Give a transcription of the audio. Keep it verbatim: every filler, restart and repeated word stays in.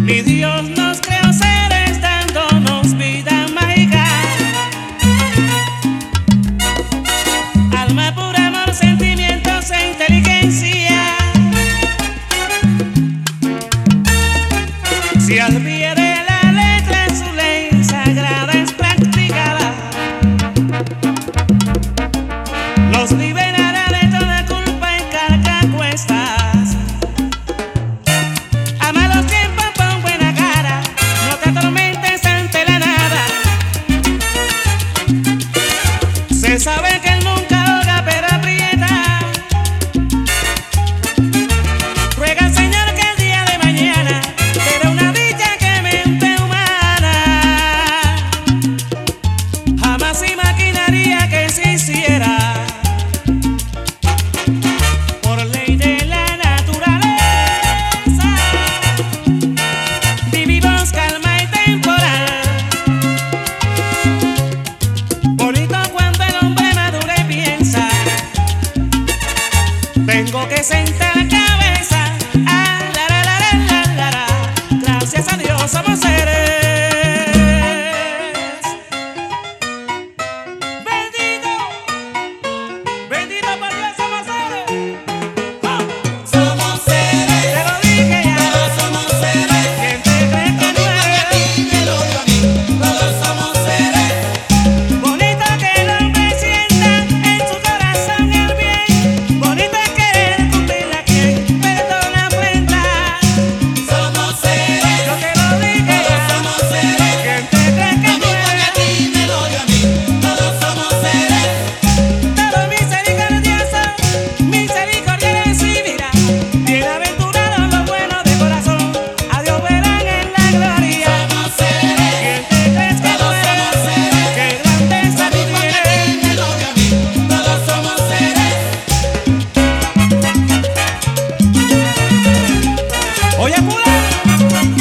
Mi Dios nos creó seres dándonos vida mágica, alma pura, amor, sentimientos e inteligencia. Si al pie de la letra su ley sagrada es practicada, nos liberará de toda culpa y carga a cuestas. Ama los tiempos, pon buena cara, no te atormentes ante la nada. Se sabe que él nunca ahoga pero aprieta. Ruega al Señor que el día de mañana te dé una dicha que mente humana jamás imaginaría que se hiciera. Por ley de la naturaleza vivimos calma y temporal. Bonito cuando el hombre madura y piensa, tengo que sentar cabeza. Ah, la, la, la, la, la, la. Gracias a Dios somos seres. Bendito, bendito por Dios somos seres. ¡Oh! Somos seres, Te lo dije ya. todos somos seres. ¿Quién te cree que Lo no mismo que a eres? ti, me lo dio a mí. Todos somos seres. Bonito que el hombre sienta en su corazón el bien. Bonito es querer cumplir a quien perdona ofrenda. Somos seres, Yo te lo dije todos ya. somos seres. ¿Quién te cree que Lo no mismo que a eres? ti, me lo dio a mí. Todos somos seres. Todo misericordioso, misericordia recibirá. Bienaventurados los buenos de corazón, a Dios verán en la gloria. Somos seres, ¿Quién te crees que no todos somos eres? seres. ¡Qué grandeza Lo tú mismo que a ti, tienes! me lo dio a mí. Todos somos seres. Oye, fulano,